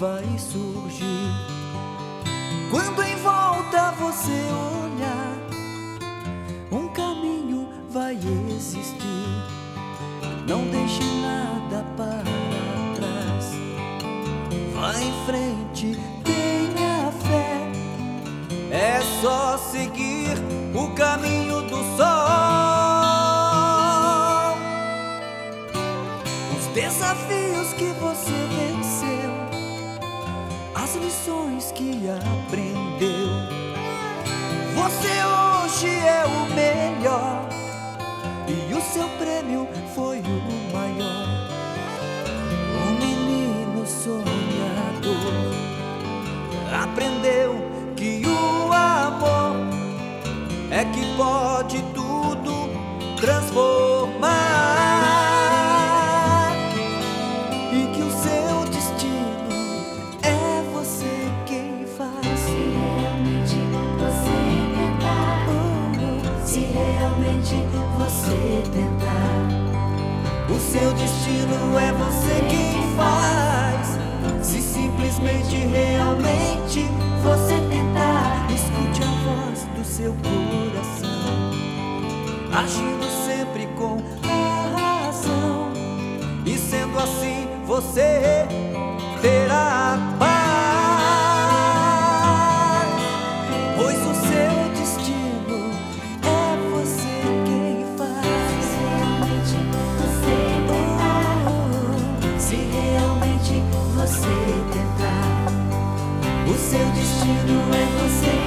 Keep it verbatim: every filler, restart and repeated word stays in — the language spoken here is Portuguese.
vai surgir. Quando em volta você olhar, um caminho vai existir. Não deixe nada para trás, vá em frente, tenha fé. É só seguir o caminho do sol. Os desafios que você venceu, as lições que aprendeu, você hoje é o melhor e o seu prêmio foi o maior. Um menino sonhador aprendeu que o amor é que pode tudo transformar, e que o seu destino é você quem faz. Se realmente você tentar, se realmente você tentar, o seu destino é você quem faz. Se simplesmente realmente você tentar, escute a voz do seu coração, agindo sempre com a razão, e sendo assim você terá paz, pois o seu destino é você quem faz. se realmente você tentar, se realmente você tentar, O seu destino é você